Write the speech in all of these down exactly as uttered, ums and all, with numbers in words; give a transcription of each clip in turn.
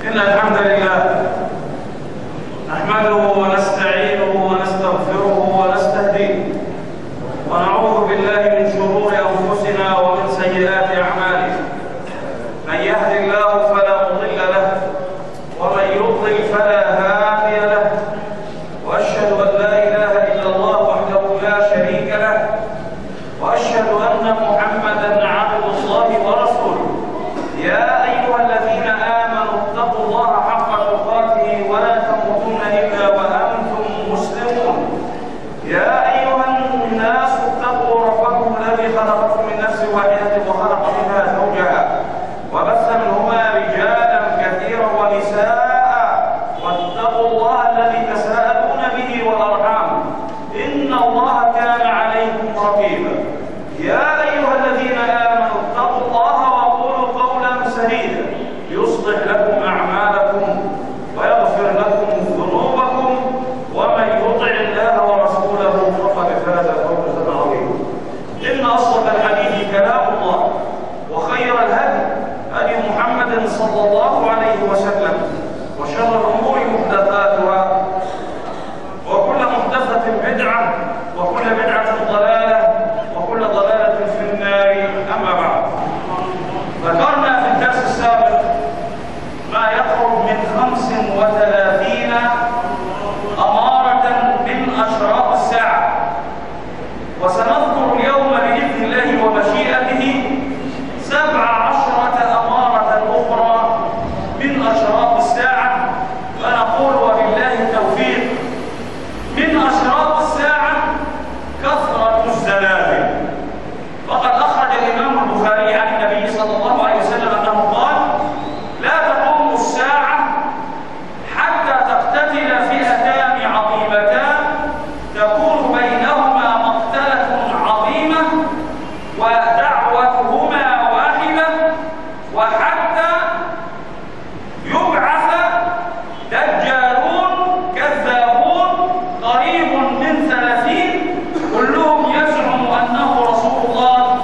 إن الحمد لله نحمده ونستعينه ونستغفره ونستهديه ونعوذ بالله من شرور أنفسنا ومن سيئات أعمالنا. من يهد الله فلا مضل له ومن يضلل فلا هادي له، وأشهد أن لا إله إلا الله وحده لا شريك له، وأشهد أن محمدا عبد الله ورسوله. يا أيها الذين آمنوا اتقوا الله حق تقاته ولا تموتن إلا وأنتم مسلمون. يا أيها الناس اتقوا ربكم الذي خلقكم من نفس واحدة وخلق منها زوجها وبث منهما رجالا كثيرا ونساء، واتقوا الله الذي تساءلون به والأرحام إن الله كان عليكم رقيبا. يا أيها الذين آمنوا اتقوا الله وقولوا قولا سديدا يصلح لكم أعمالكم ويغفر لكم ذنوبكم، ومن يطع الله ورسوله فقد فاز فوزا عظيما. إن أصدق الحديث كلام الله، وخير الهدي هدي محمد صلى الله عليه وسلم، وشر الأمور محدثاتها، وكل محدثة بدعة، وكل بدعة ضلالة، وكل ضلالة في النار. أما بعد، ذكرنا في الدرس السابق ما يقرب من خمس وثلاثين أمارة من أشراط الساعة، وسنذكر اليوم بإذن الله ومشيئته سبع عشرة أمارة أخرى من أشراط الساعة، فنقول وبالله التوفيق. من أشراط الساعة كثرة الزلازل، وقد أخرج الإمام البخاري عن النبي صلى الله عليه وسلم أنه قال: لا تقوم الساعة حتى تقتتل فئتان عظيمتان تكون بينهما مقتلة عظيمة ودعوتهما واحدة، وحتى يبعث دجالون كذابون قريب من ثلاثين كلهم يزعم أنه رسول الله،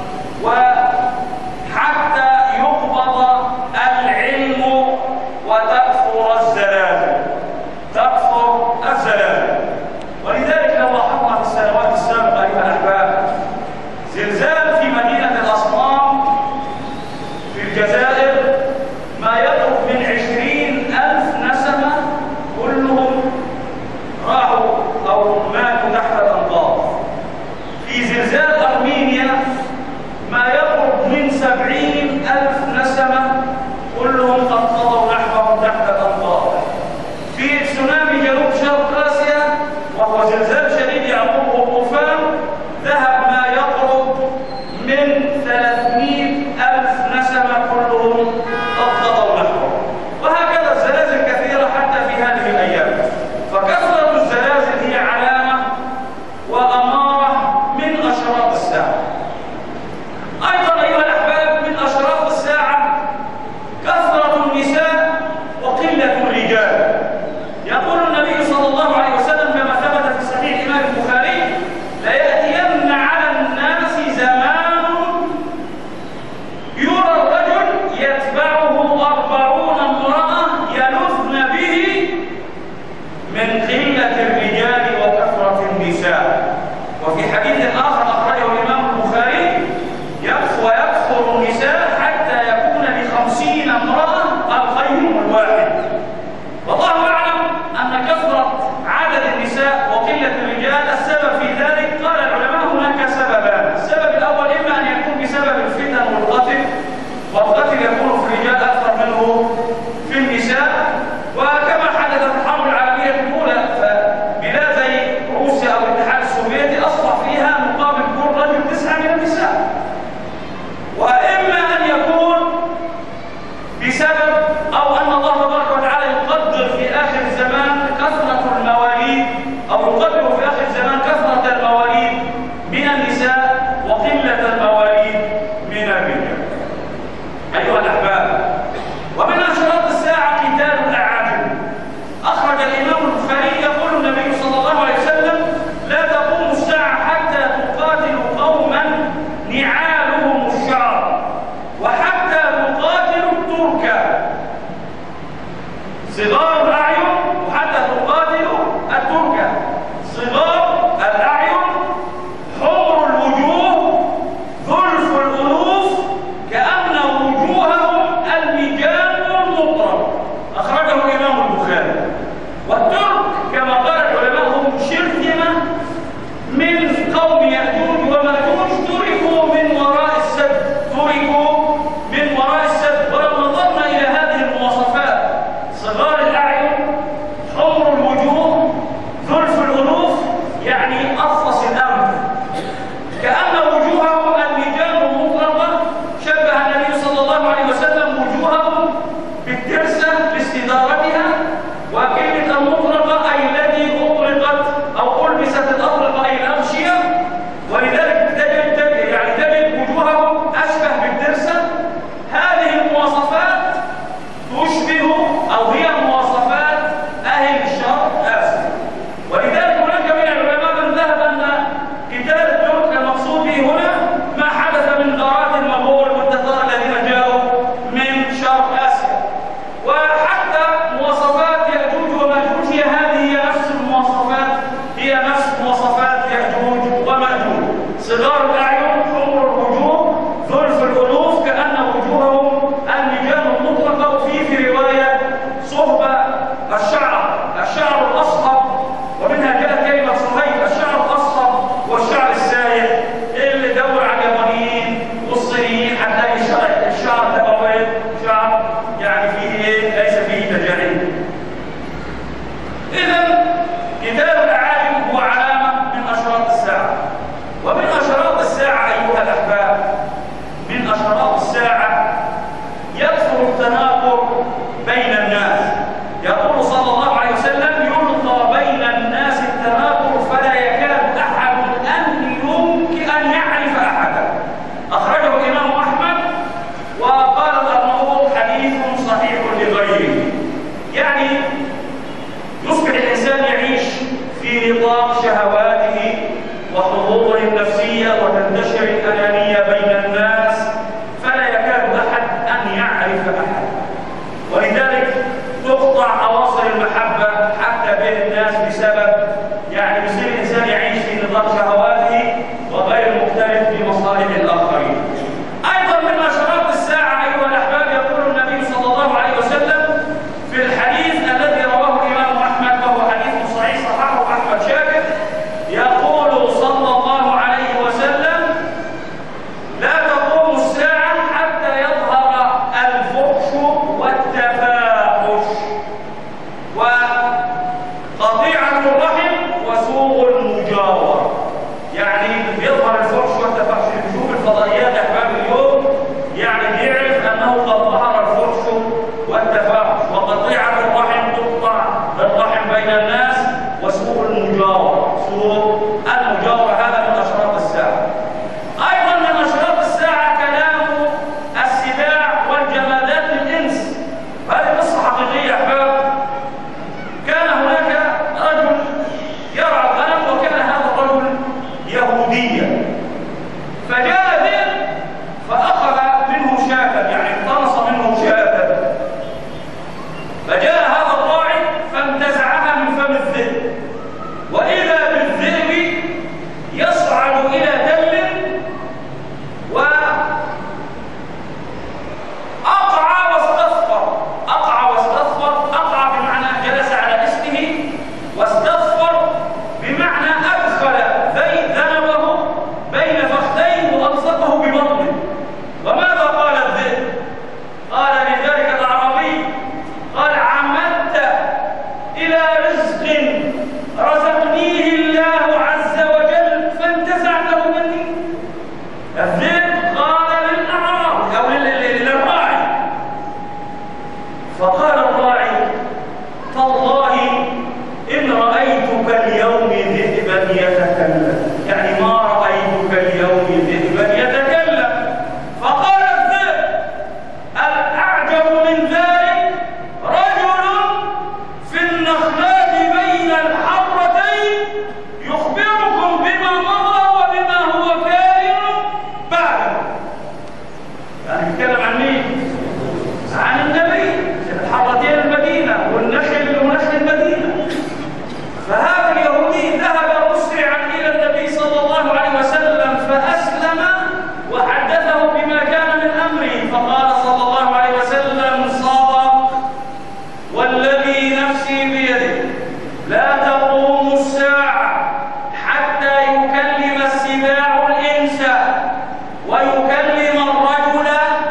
وحتى يقبض العلم وتكثر الزلازل تكثر الزلازل. ولذلك لو لاحظنا في السنوات السابقة أيها الأحباب زلزال في مدينة الأصنام في الجزائر ما يقرب من عشرين ألف نسمة كلهم راحوا أو ماتوا تحت الأنقاض. في زلزال أرمينيا ما يقرب من سبعين ألف نسمة كلهم قد قضوا نحوهم تحت الأنقاض. في تسونامي جنوب شرق آسيا وهو زلزال شديد يعقبه طوفان ذهب ما يقرب من ثلاثمائة ألف نسمة كلهم قد قضوا نحوهم. وهكذا الزلازل كثيرة حتى في هذه الأيام. فكثرة الزلازل هي علامة وأمارة من أشراط الساعة. أيضا أيها الأحباب من أشراط الساعة كثرة النساء وقلة الرجال. يقول النبي صلى الله عليه وسلم كما ثبت في صحيح الإمام البخاري: ليأتين على الناس زمان يرى الرجل يتبعه أربعون امرأة يلذن به من قلة الرجال وكثرة النساء. وفي حديث آخر أخرجه الإمام البخاري: ويكثر النساء حتى يكون لخمسين امرأة الخير الواحد. والله أعلم أن كثرة عدد النساء وقلة الرجال السبب في ذلك. قال العلماء هناك سببان. السبب الأول إما أن يكون بسبب الفتن والقتل، والقتل يكون في الرجال أكثر منه في النساء. وكما حدثت الحرب العالمية الأولى فبلاد زي روسيا أو الاتحاد السوفيتي أصبح فيها مقابل كل رجل تسعة من النساء. وإما أن يكون بسبب أو أن الله تبارك وتعالى يقدر في آخر الزمان كثرة المواليد، أو يقدر في آخر الزمان كثرة المواليد من النساء وقلة المواليد من الرجال. أيها الأحباب، ومن أشراط الساعة قتال الأعاجم. أخرج الإمام البخاري يقول النبي صلى الله عليه وسلم: لا تقوم الساعة حتى تقاتل قوما نعالهم الشعر، وحتى تقاتل الترك والتفاحش وقطيعة الرحم وسوء المجاورة. يعني بيظهر الفحش والتفاحش اللي بيشوف الفضائيات أحباب اليوم، يعني بيعرف أنه قد ظهر الفحش والتفاحش وقطيعة الرحم، تقطع الرحم بين الناس، وسوء المجاورة. سوء المجاورة هذا من أشراط الساعة. أيضا من أشراط الساعة كلام السباع والجمادات للإنس. هذه قصة حقيقية يا أحباب. كان هناك رجل يرعى الغنم، وكان هذا الرجل يهوديا، فجاء ذئب فأخذ منه شاة، يعني اقتنص منه شاة، فجاء هذا الراعي فانتزعها من فم الذئب، وإذا بالذئب يصعد إلى تل وأقع واستظفر. أقع واستظفر، أقع بمعنى جلس على اسمه، واستظفر بمعنى أدخل ذنبه بين فخذيه وألصقه ببطنه. وماذا قال الذئب؟ قال لذلك الأعرابي، قال: عمدت إلى رزق رزقنيه الله عز وجل فانتزعته مني. الذئب قال للأعرابي أو للراعي، فقال الراعي: تالله إن رأيتك اليوم ذئبا يتكلم، يعني ما رأيتك اليوم ذئبا يتكلم. فقال الذئب: الأعجب من ذلك رجل في النخلات بين الحرتين يخبركم بما مضى وبما هو كائن بعده. يعني يتكلم عن مين؟ عن النبي، الحرتين المدينة والنخل ونخل المدينة. فهذا اليهودي ذهب مسرعا إلى النبي صلى الله عليه وسلم فأسلم وحدثه بما كان من أمره، فقال صلى الله عليه وسلم: صدق والذي نفسي بيده لا تقوم الساعة حتى يكلم السباع الإنس ويكلم الرجل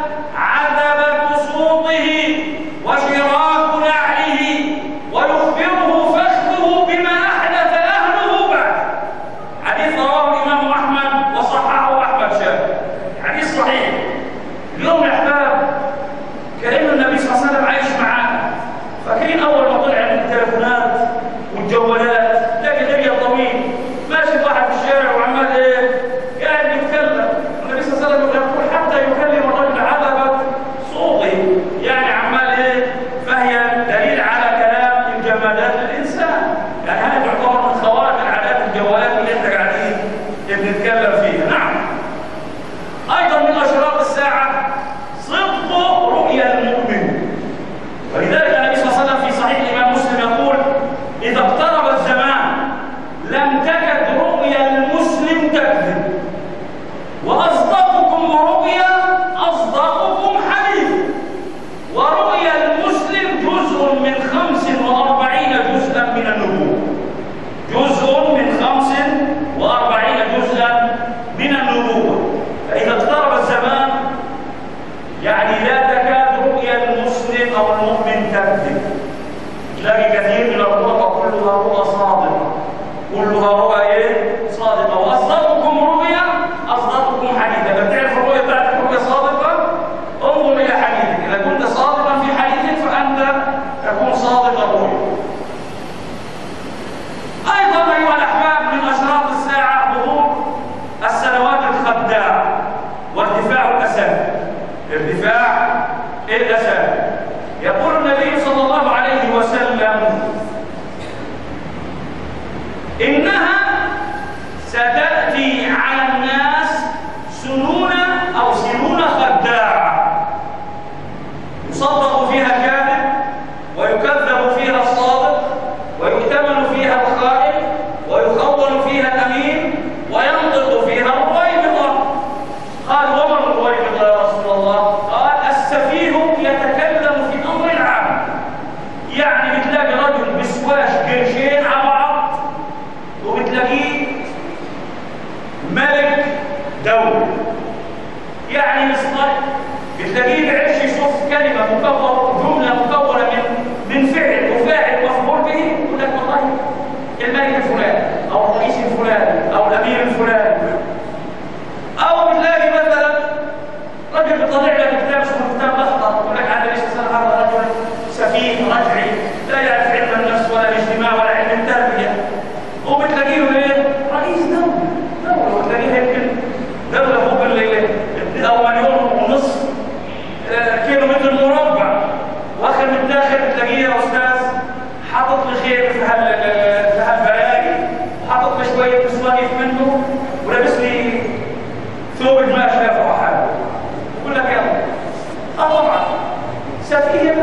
عذب بسوطه وشراك نعله ويخبره فخذه بما أحدث أهله بعد. حديث رواه الإمام أحمد وصححه أحمد شاكر، حديث صحيح. اليوم يا أحباب كأن النبي صلى الله عليه وسلم عايش معانا. فاكرين أول ما طلع من التليفونات والجوالات، تلاقي دنيا طويل ماشي واحد في الشارع وعمال إيه؟ قاعد يتكلم. النبي صلى الله عليه وسلم يقول: حتى يكلم الرجل عذبة صوته، يعني عمال إيه؟ فهي دليل على كلام الجمادات للإنسان. يعني هذا يعتبر من خوارق العادات الجوالات اللي احنا قاعدين بنتكلم فيها. نعم. أيضا من أشراط الساعة صدق رؤيا المؤمن. ولذلك النبي صلى الله عليه وسلم في صحيح الإمام مسلم يقول: إذا اقترب الزمان لم تكد رؤيا المسلم تكذب، وأصدقكم رؤيا أصدقكم حديث. ورؤيا المسلم جزء من خمس وأربعين جزءا من النبوة، جزء من خمس وأربعين جزءا من النبوة. فإذا اقترب الزمان يعني لا تكاد رؤيا المسلم أو المؤمن تكذب. تلاقي كثير من الرؤى كلها رؤى صادقة، كلها رؤى إيه؟ صادقة. وأصدقكم رؤيا أصدقكم حديثا. لما تعرف الرؤيا بتاعتك رؤيا صادقة، انظر إلى حديثك. إذا كنت صادقا في حديثك فأنت تكون صادق الرؤيا. أيضا أيها الأحباب من أشراط الساعة ظهور السنوات الخداعة وارتفاع الأسد. ارتفاع الأسد. يقول النبي صلى الله عليه وسلم: إنها ستأتي على الناس سنون أو سنون خداعة يصدق فيها الكاذب ويكذب فيها الصادق ويؤتمن فيها الخائن ويخون فيها الأمين وينطق فيها الرويبضة. قال: وما الرويبضة يا رسول الله؟ قال: السفيه يتكلم في أمر العام. يعني بتلاقي رجل بسواش قرشين على بعض، وبتلاقيه ملك دولة. يعني مصطلح بتلاقيه بعرفش يشوف كلمة مكبرة جملة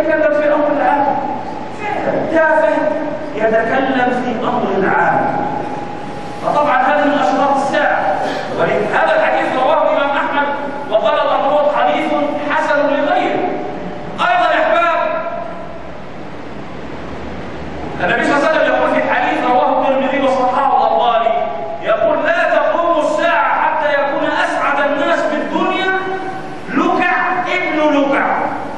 يتكلم في أمر العام، فعلا تافه يتكلم في أمر العام. فطبعا هذا من أشراط الساعة. ولهذا الحديث رواه الإمام أحمد وقال الأرناؤوط حديث حسن لغيره. أيضا يا أحباب، النبي صلى الله عليه وسلم يقول في حديث رواه الترمذي وصححه الألباني، يقول لا تقوم الساعة حتى يكون أسعد الناس بالدنيا لكع ابن لكع.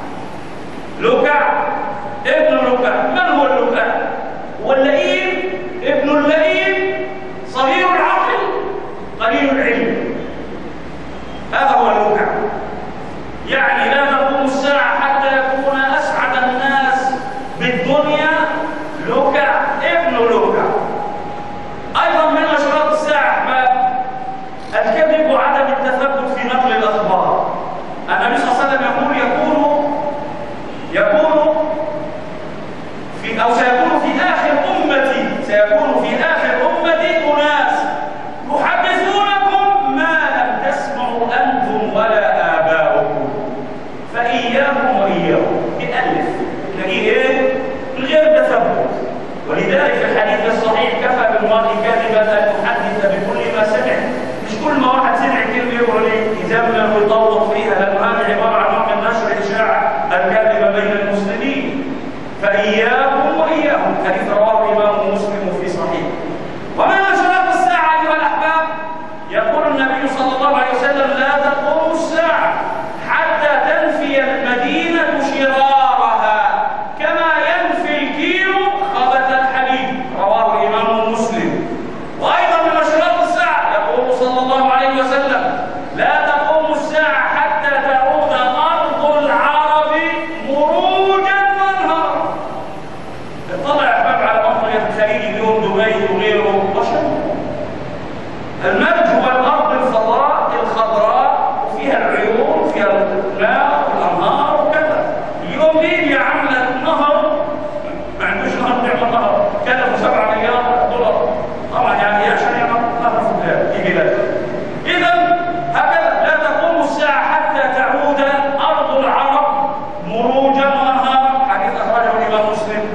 لكع ابن لكع، من هو اللكع؟ هو اللئيم ابن اللئيم صغير العقل قليل العلم، هذا هو اللكع. يعني لا تقوم الساعة حتى يكون أسعد الناس بالدنيا لكع ابن لكع. أيضا من أشراط الساعة أحباب الكذب وعدم التثبت في نقل الأخبار. النبي صلى الله عليه وسلم يقول يكون يكون في أو سيكون في آخر أمتي سيكون في آخر أمتي أناس يحدثونكم ما لم تسمعوا أنتم ولا آباؤكم فإياكم وإياهم. بألف تلاقيه إيه؟ من غير تثبت. ولذلك في الحديث الصحيح كفى بالمرء كذبا أن يحدث بكل ما سمع. مش كل ما واحد سمع كلمة يقول يزمن ويطوق فيها، لأن هذه عبارة عن نوع من نشر إشاعة الكذب بين المسلمين. فإياكم وإياهم، حديث رواه الإمام مسلم في صحيح. ومن أشراط الساعة أيها الأحباب يقول النبي صلى الله عليه وسلم لا تقوم الساعة حتى تنفي المدينة شرارها كما ينفي الكير خبث الحديد، رواه الإمام مسلم. وأيضا من أشراط الساعة يقول صلى الله عليه وسلم لا تقوم الساعة حتى تعود أرض العرب مروجا وانهارا. اطلع يا أحباب على منطقة الخليج اليوم، دبي وغيره، بشر المرج هو الأرض الفضاء الخضراء وفيها العيون وفيها الماء والأنهار وكذا. اليوم ليبيا عملت نهر، ما عندوش نهر بيعمل نهر كلفوا سبعة مليار دولار. طبعا يعني عشان يعمل نهر في بلاد في بلاد. إذا هكذا لا تقوم الساعة حتى تعود أرض العرب مروجا وأنهارا، حديث أخرجه الإمام مسلم.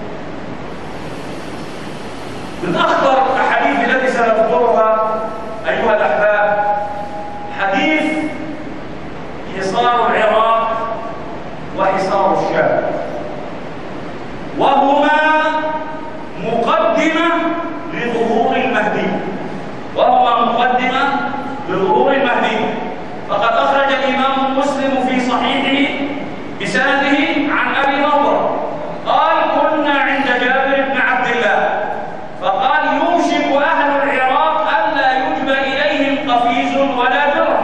من أخطر الأحاديث التي سنذكرها أيها الأحباب حديث حصار العراق وحصار الشام، وهما مقدمة لظهور المهدي وهما مقدمة لظهور المهدي. فقد أخرج الإمام مسلم في صحيحه بسنده عن أبي نضرة قال كنا عند جابر بن عبد الله فقال يوشك أهل العراق ألا يجبى إليهم قفيز ولا درع.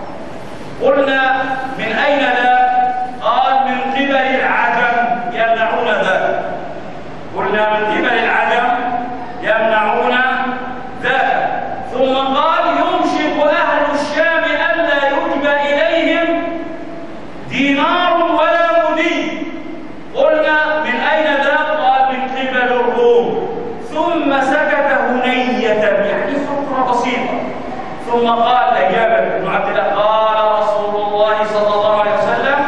قلنا من أين ذاك؟ قال من قبل العجم يمنعون ذاك. قلنا من قبل العجم يمنعون ذاك. ثم قال يوشك أهل الشام ألا يجبى إليهم دينار ولا مدين. قلنا من أين ذاك؟ قال من قبل الروم. ثم سكت هنية يعني فترة بسيطة، ثم قال لجابر بن عبد الله قال رسول الله صلى الله عليه وسلم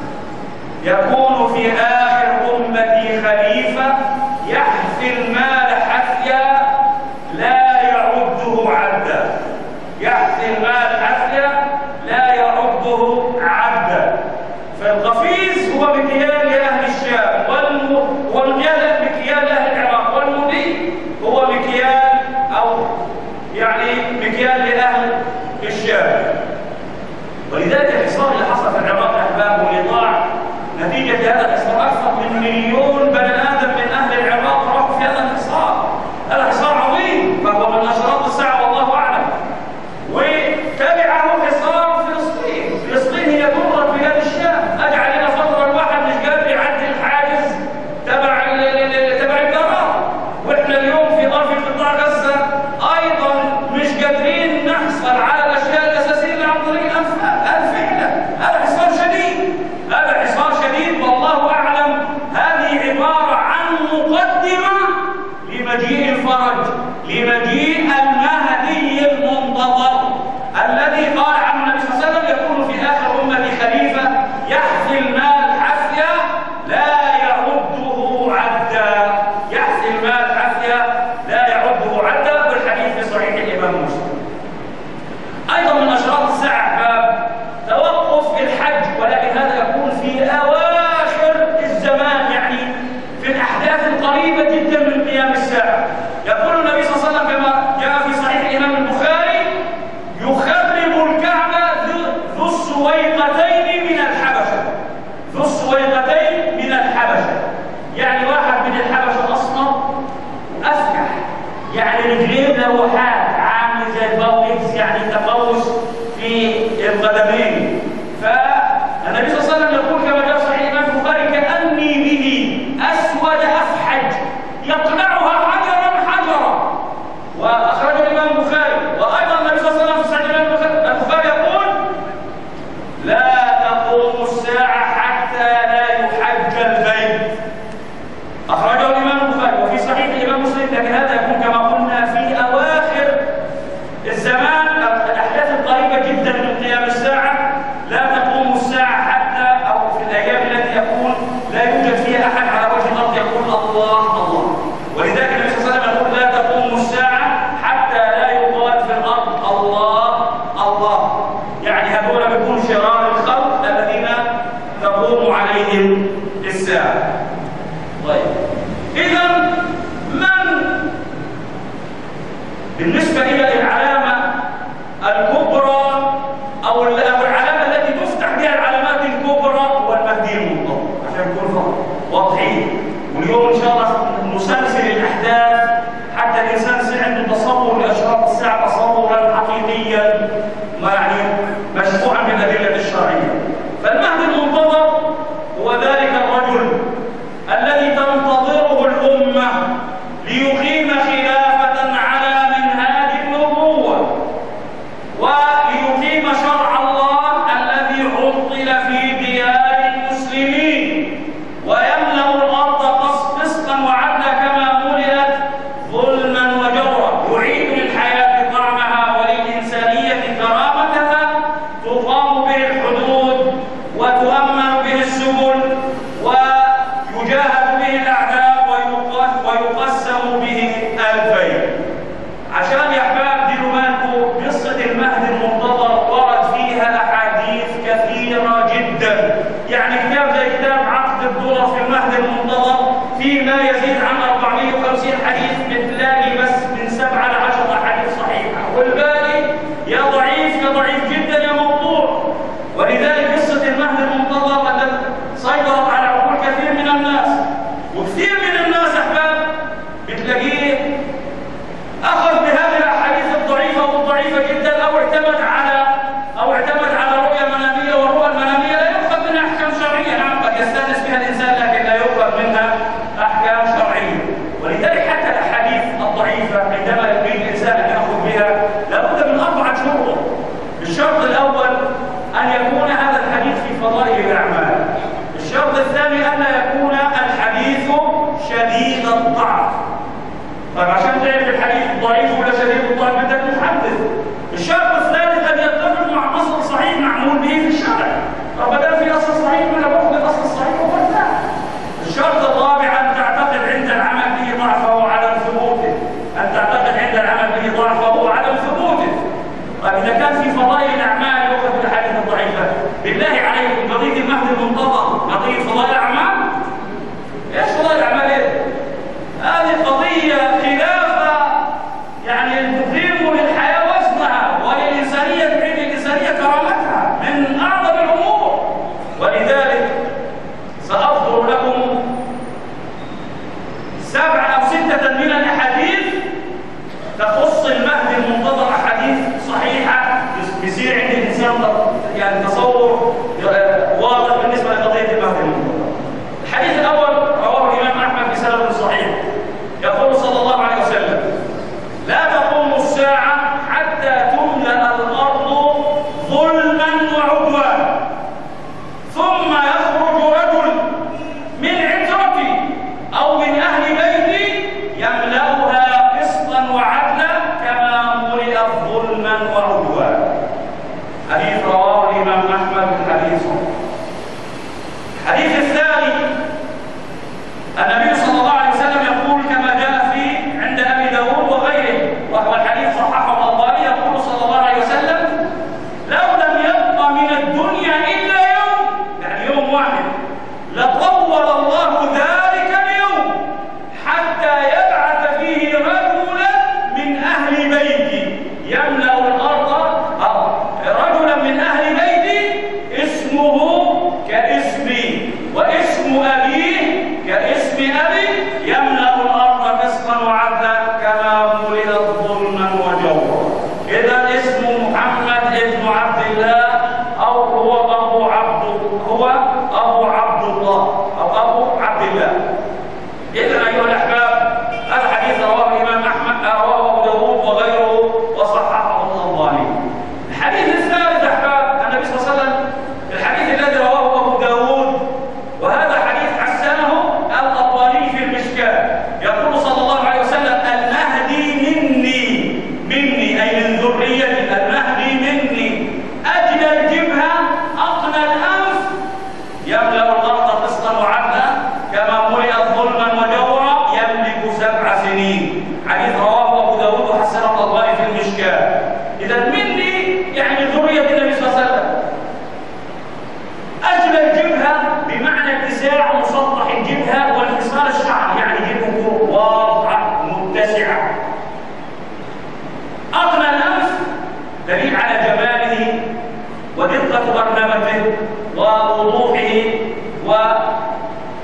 يكون في آخر أمتي خليفة يحثي المال حثيا لا يعده عدا. يحثي المال حثيا لا يعده عدا. فالقفيز هو مكيال لأهل الشام، والمكيال مكيال لأهل العراق، والمدي هو مكيال أو يعني مكيال لأهل الشام. ولذلك الحصار اللي حصل في العراق أحباب والإضاعة نتيجة هذا الحصار أكثر من مليون بني آدم من أهل العراق راحوا في هذا الحصار. هذا حصار عظيم فهو من أشراط الساعة والله أعلم. وتبعه حصار فلسطين. فلسطين هي ضرة بلاد الشام. أجعل لنا فترة الواحد مش قادر يعدي الحاجز تبع تبع القرار، وإحنا اليوم في ظرف قطاع غزة أيضا مش قادرين نحصل على الأشياء الأساسية اللي عن طريق الأنفاق. الفعل هذا حصار شديد. هذا حصار شديد والله أعلم. هذه عبارة لكن هذا يكون كما قلنا في أواخر الزمان، الأحداث القريبة جدا من قيام الساعة. لا تقوم الساعة حتى، أو في الأيام التي يكون لا يوجد فيها أحد على وجه الأرض يقول الله الله. ولذلك النبي صلى الله عليه وسلم يقول لا تقوم الساعة حتى لا يقال في الأرض الله الله. يعني هذول بيكون شرار الخلق الذين تقوم عليهم الساعة. طيب، إذا من بالنسبة إلى العلامة الكبرى أو العلامة التي تفتح بها العلامات الكبرى هو المهدي المنتظر، عشان نكون واضحين. واليوم إن شاء الله نسلسل الأحداث حتى الإنسان يصير عنده تصور لأشراط الساعة تصورا حقيقيا يعني مشروعا بالأدلة الشرعية. فالمهدي المنتظر هو ذلك الرجل الذي تنتظره الأمة ليقيم خلافة على منهاج النبوة وليقيم شرع الله الذي عطل في ديار المسلمين ويملأ الأرض قسطا وعدلا كما ملئت ظلما وجورا، يعيد للحياة طعمها وللإنسانية كرامتها، تقام به الحدود وتؤمن به السبل ويجاهد به الأعداء ويقسم به الفيل. عشان يا أحباب ديروا بالكم، قصة المهدي المنتظر ورد فيها أحاديث كثيرة جدا. يعني كتاب زي كتاب عقد الدرر في المهدي المنتظر فيه ما يزيد عن أربعمائة وخمسين حديث، بتلاقي بس من سبعة لعشرة أحاديث صحيحة، والباقي يا ضعيف يا ضعيف جدا يا موضوع. ولذلك قصة المهدي المنتظر التي سيطرت على عقول كثير من الناس، وكثير من الناس أحباب بتلاقيه أخذ بهذه الأحاديث الضعيفة والضعيفة جدا، أو اعتمد على أو اعتمد على رؤية منامية، والرؤى المنامية لا يؤخذ منها أحكام شرعية. نعم قد يستأنس بها الإنسان لكن لا يؤخذ منها أحكام شرعية. ولذلك حتى الأحاديث الضعيفة عندما يريد الإنسان أن يأخذ بها لابد من أربعة شروط. الشرط الأول أن يكون هذا الحديث في فضائل الأعمال. الشرط الثاني أن يكون الحديث شديد الضعف. طيب عشان تعرف الحديث ضعيف ولا شديد الضعف بدك تحدث. الشرط الثالث أن يتفق مع أصل صحيح معمول به في الشرع. طب بدل في أصل صحيح ولا باخذ الأصل الصحيح ولا؟ الشرط الرابع أن تعتقد عند العمل به ضعفه وعدم ثبوته. أن تعتقد عند العمل به ضعفه وعدم ثبوته. طيب إذا كان في فضائل الأعمال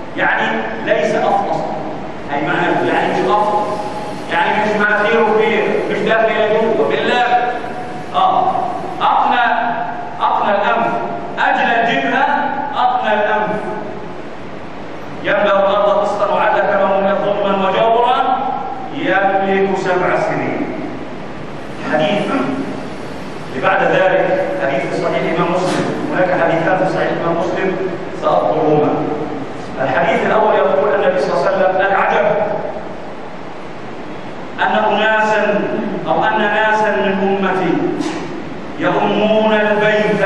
يعني ليس أفضل، أي معنى يعني مش أفضل، يعني مش مناخيره كبير، مش داخل إلى جوه بالله. آه أقنى أقنى الأنف، أجلى الجبهة، أقنى الأنف، يملأ الأرض قسطا وعدلا كما ملئت ظلما وجورا، يملك سبع سنين. حديث اللي بعد ذلك حديث في صحيح الإمام مسلم، هناك حديثان في صحيح الإمام مسلم سأذكرهما. الحديث الأول يقول النبي صلى الله عليه وسلم: العجب أن أناسا أو أن ناسا من أمتي يؤمون البيت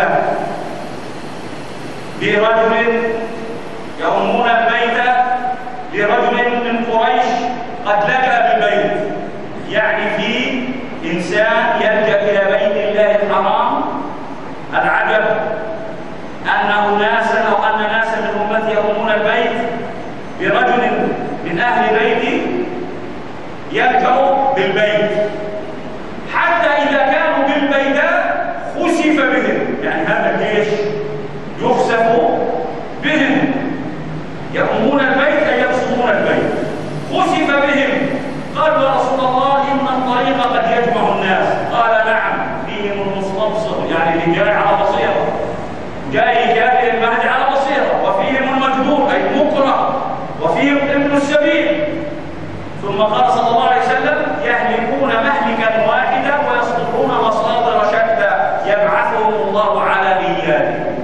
برجل يؤمون البيت لرجل من قريش قد لجأ بالبيت، يعني في إنسان يلجأ إلى بيت الله الحرام. العجب أن أناسا أو أن ناسا من أمتي يؤمون البيت برجل من أهل بيتي يلجأ بالبيت، حتى إذا كانوا بالبيداء خسف بهم، يعني هذا الجيش يخسف بهم. يؤمون البيت أي يقصدون البيت، خسف بهم. قالوا: يا رسول الله إن الطريق قد يجمع الناس. قال: نعم، فيهم المستبصر، يعني اللي جاي على بصيرة، جاي كافر المهدي على بصيرة، وفيهم المجبور أي المكره، وفيهم ابن السبيل. ثم قال صلى الله عليه وسلم: يهلكون مهلكا واحدا ويصدرون مصادر شتى يبعثهم الله على نياتهم.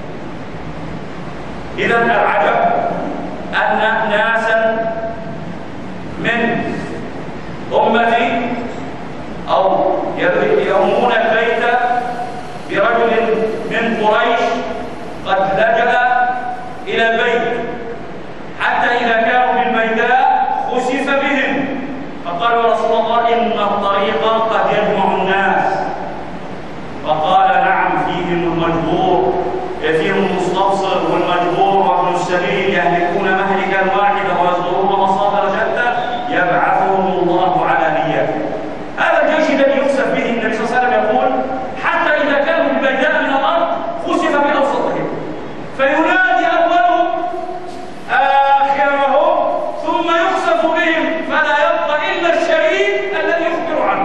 إذا العجب أن ناسا من أمتي أو يؤمون البيت برجل من قريش قد لجأ إلى البيت، حتى إذا كانوا بالبيداء خسف بهم. فقالوا: يا رسول الله إن الطريق قد يجمع الناس. فقال: نعم، فيهم المجبور، فيهم المستبصر والمجبور وابن السبيل، يهلكون مهلكا واحدا ويصدرون مصادر شتى يبعثهم الله على نياتهم. هذا الجيش الذي يخسف به النبي صلى الله عليه وسلم يقول: حتى إذا كانوا بالبيداء من الأرض خسف بأوسطهم، فينادي أولهم آخرهم ثم يخسف بهم، فلا يبقى إلا الشهيد الذي يخبر عنه.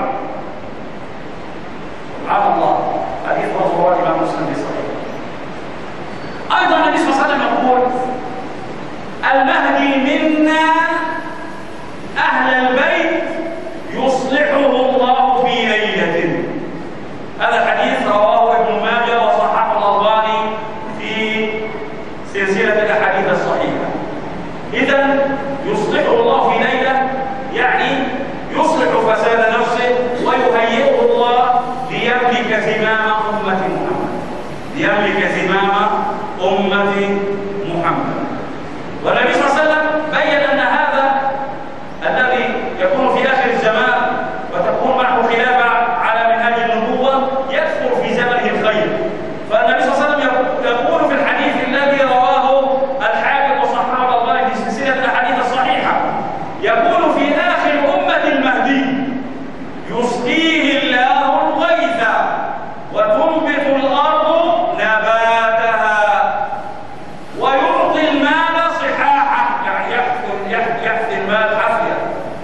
سبحان الله. حديث رواه الإمام مسلم في صحيح. أيضا النبي صلى الله عليه وسلم يقول: المهدي منا أهل البيت يصلحه الله في ليلة. هذا الحديث رواه ابن ماجه وصححه الألباني في سلسلة الأحاديث الصحيحة. إذن يصلحه الله في ليلة، يعني يصلح فساد نفسه ويهيئه الله ليملك زمام أمة محمد، ليملك زمام أمة محمد. والنبي صلى الله عليه وسلم بين أن هذا الذي يكون في آخر الزمان وتكون معه خلافة على منهاج النبوة يكثر في زمنه الخير. فالنبي صلى الله عليه وسلم يقول في الحديث الذي رواه الحاكم وصححه الألباني في سلسلة الأحاديث الصحيحة، يقول: في آخر أمة المهدي يسقيه الله الغيث وتنبت الأرض نباتها ويعطي المال صحاحا، يعني يحفي المال حفيا،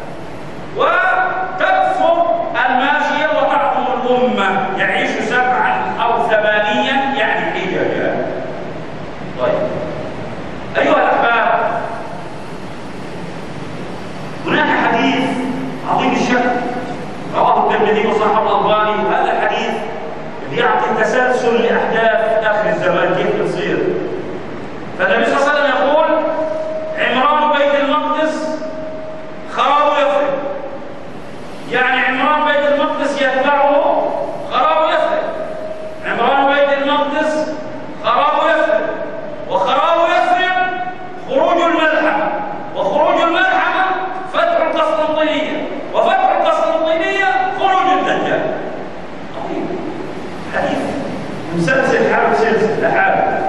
وتكثر الماشية وتعظم الأمة، يعيش سبعا أو ثمانيا يعني حججا. طيب أيها الأحباب، هناك حديث عظيم الشأن رواه الترمذي وصححه الألباني، وهذا الحديث يعطي تسلسل لأحداث آخر الزمان كيف تصير. فالنبي صلى الله عليه وسلم يقول: عمران بيت المقدس خراب يثرب، يعني عمران بيت المقدس يتبعه خراب يثرب. عمران بيت المقدس خراب يثرب، وخراب يثرب خروج الملحمة، وخروج الملحمة فتح القسطنطينية، وفتح القسطنطينية خروج الدجال. عظيم. حديث مسلسل حال سلسل لحاله.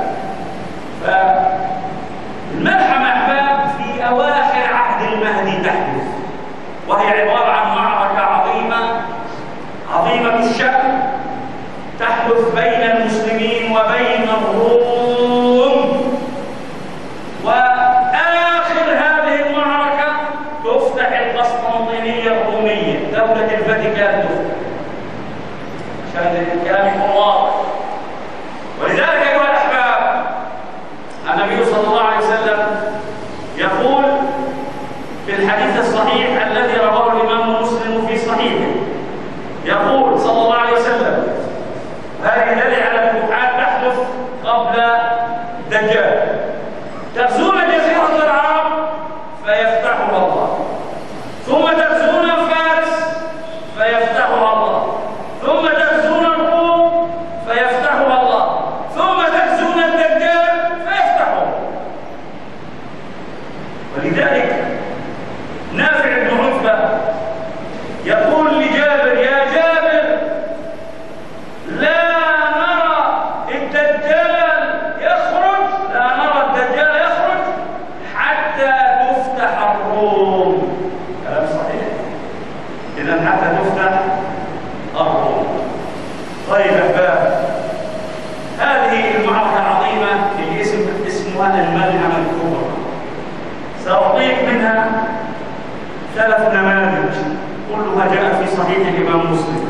فالملحمة أحباب في أواخر عهد المهدي تحدث، وهي عبارة عن معركة عظيمة عظيمة الشأن تحدث بين المسلمين وبين الروم. وآخر دولة الفاتيكان تفتح، عشان الكلام يكون واضح. ولذلك أيها الأحباب النبي صلى الله عليه وسلم يقول في الحديث الصحيح الذي رواه الإمام مسلم في صحيحه، يقول صلى الله عليه وسلم: هذه دليل على الفتوحات تحدث قبل الدجال. تغزون جزيرة العرب فيفتحها الله، ثم تغزون فارس فيفتحها الله، ثم تغزون الروم فيفتحها الله، ثم تغزون الدجال فيفتحه. ولذلك نافع بن عتبة يقول لجابر: يا جابر، لا نرى الدجال يخرج لا نرى الدجال يخرج حتى تفتح الروم. كلام صحيح. إذن حتى تفتح الروم. طيب يا أحباب، هذه المعركة العظيمة اللي اسم اسمها الملحمة الكبرى، سأعطيك منها ثلاث نماذج كلها جاء في صحيح الإمام مسلم.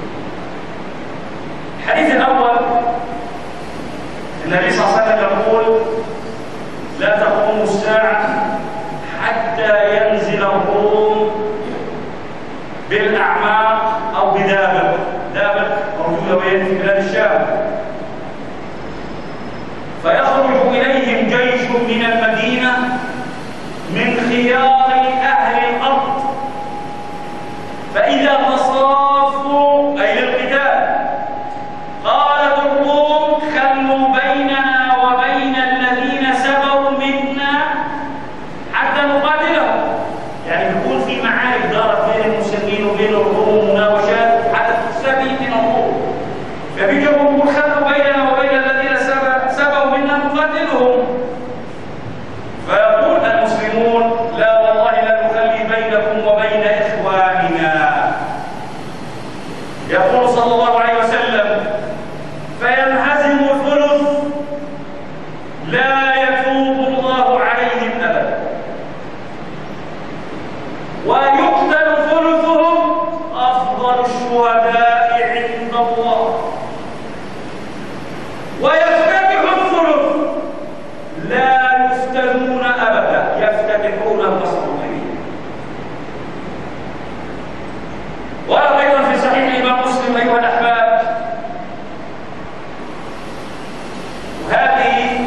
الحديث الأول، النبي صلى الله عليه وسلم يقول: لا تقوم الساعة حتى ينزل الروم بالأعماق أو بدابة. دابة موجودة وين؟ في بلاد الشام. فيخرج إليهم جيش من المدينة من خيار أهل الأرض، فإذا تصافوا أي للقتال قالت الروم: خلوا بيننا وبين الذين سبوا منا حتى نقاتلهم. يعني بيكون في معارك دارت بين المسلمين وبين الروم، مناوشات حدث سبي من الروم، فبيجوا يقول: خلوا بيننا وبين الذين سبوا منا نقاتلهم. فيقول المسلمون: لا والله لا نخلي بينكم وبين إخواننا. يقول صلى الله عليه وسلم: فينهزم الثلث لا يتوب الله عليهم أبدا، ويقتل ثلثهم أفضل الشهداء عند الله، ويفتتح الثلث لا يفتنون أبدا، يفتتحون المصروفين. ورد أيضا في صحيح الإمام مسلم أيها الأحباب، وهذه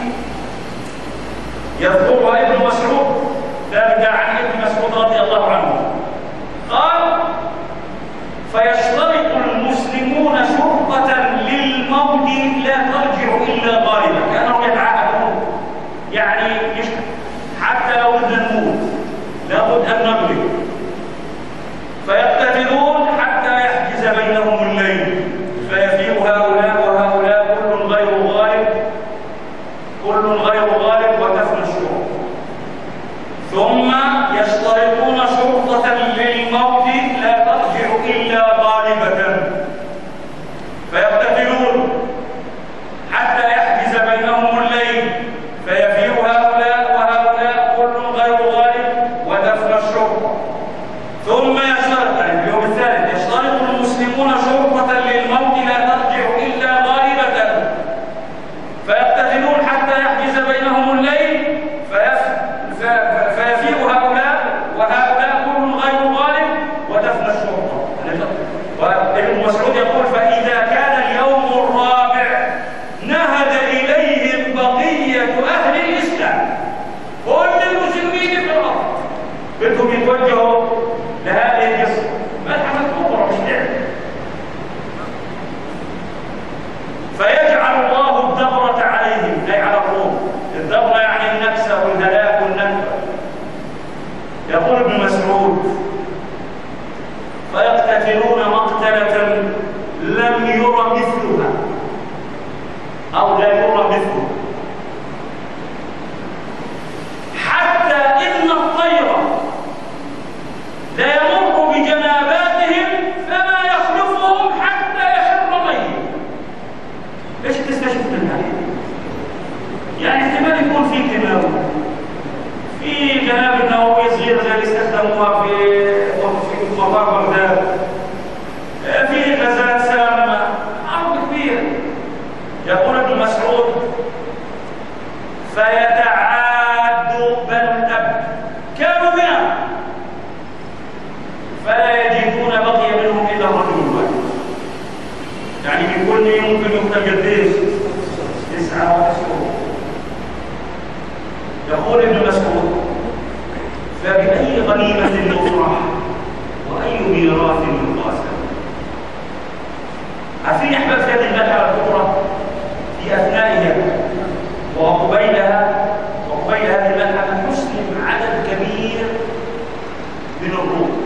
يذكرها ابن مسعود ثابتة عن ابن مسعود رضي الله عنه، قال: فيشترط المسلمون شرطة للموت لا ترجع إلا غالبا، كأنهم يتعاهدون، يعني حتى لو بدنا نموت لابد أن نغلب. فيقتتلون حتى يحجز بينهم الليل، فيفيء هؤلاء وهؤلاء، كل غير غالب كل غير غالب وتفنى الشروط. ثم يشترطون شرطة للموت لا ترجع إلا غالبة، فيقتتلون حتى يحجز بينهم الليل، فيفيء هؤلاء وهؤلاء، كل غير غالب وتفنى الشرطة. ثم يشترط يعني اليوم الثالث يشترط المسلمون شرطة للموت لا ترجع إلا غالبة، فيقتتلون حتى يحجز بينهم الليل، فيفيء هؤلاء وهؤلاء، كل غير غالب وتفنى الشرطة. وابن مسعود يقول: فإذا كان اليوم الرابع نهد إليهم بقية أهل الإسلام، كل المسلمين في الأرض بدهم يتوجهوا لهذه القصة. ملحمة كبرى مش لعبة. فيجعل الله الدبرة عليهم، أي على الروم. الدبرة يعني النكسة والهلاك والنكبة. يقول ابن مسعود: فيقتتلون مقتلة لم ير مثلها أو لا ير مثلها، حتى إن الطير لا يمر بجناباتهم فما يخلفهم حتى يخر ميت. ايش تستشف من هذه؟ يعني احتمال يكون في كيماوي، في جناب النووي صغير زي اللي استخدموها في مطار بغداد، في غزات سامة، أرض كبيرة. يقول ابن مسعود: فيتعاد بنو الأب، كانوا بنا فلا يجدون بقي منهم إلا الرجل الواحد. يعني بكل يمكن يقتل قديش؟ تسعة وعشرون. يقول ابن مسعود: فبأي غنيمة يفرح وأي ميراث يقاسم. عارفين يا أحباب في هذه المرحلة الكبرى في أثنائها وقبيلها وقبيل هذه المرحلة يسلم عدد كبير من الروم.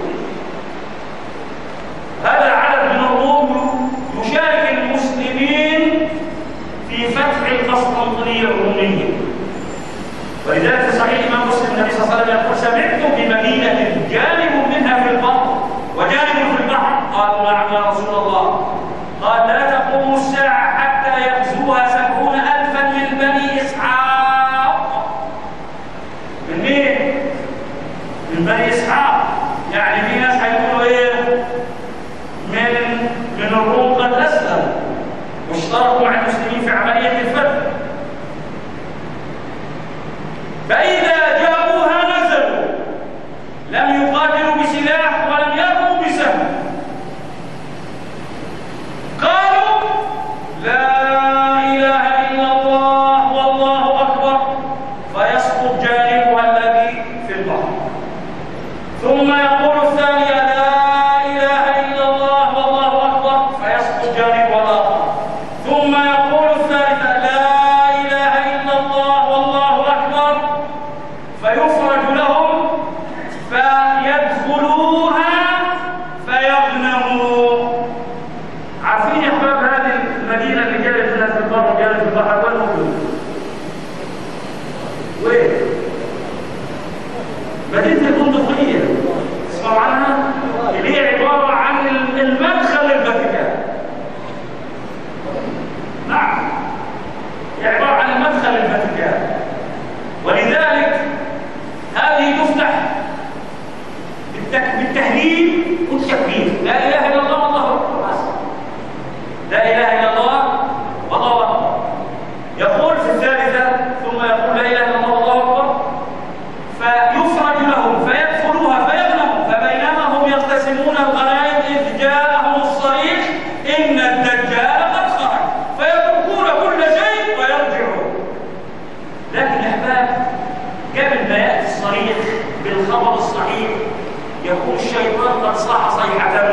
هذا العدد من الروم يشارك المسلمين في فتح القسطنطينية الرومية. ولذلك في صحيح الإمام مسلم النبي صلى الله عليه وسلم يقول: سمعت بمدينة جانب منها في البر وجانب في البحر. قالوا: نعم يا رسول الله. قال: لا تقوم الساعة حتى يغزوها سبعون ألفا من بني إسحاق. من مين؟ من بني إسحاق. يعني في ناس هيقولوا إيه؟ من من الروم قد أسلموا واشتركوا مع المسلمين في عملية الفتح. فإذا جاءوها نزلوا، لم يقاتلوا بسلاح ولم يرموا بسهم. قالوا: لا إله إلا الله والله أكبر، فيسقط جانبها الذي في البحر. ثم يقول الثانية: لا إله إلا الله والله أكبر، فيسقط جانبها الآخر. ثم يقول الثالثة: لا إله إلا الله والله أكبر، فيفرج لهم فيدخلوها فيغنموا. عارفين يا احباب هذه المدينه اللي جالت لها في البر وجالت في البحر وين موجوده؟ وين؟ مدينه البندقيه، تسمعوا عنها؟ اللي هي عباره عن المدخل للفاتيكان. نعم، هي عباره عن المدخل للفاتيكان. ولذلك هذه تفتح بالتهليل والتكبير: لا اله الا الله والله اكبر. لا اله الا الله والله اكبر. يقول في الثالثه: ثم يقول: لا اله الا الله والله اكبر، فيفرج لهم فيدخلوها فيغنموا. فبينما هم يقتسمون الغنائم اذ جاءهم الصريخ: ان الدجال قد خرج، فيتركون كل شيء ويرجعون. لكن يا احباب قبل ما ياتي الصريخ بالخبر الصحيح يكون الشيطان قد صاح صيحه: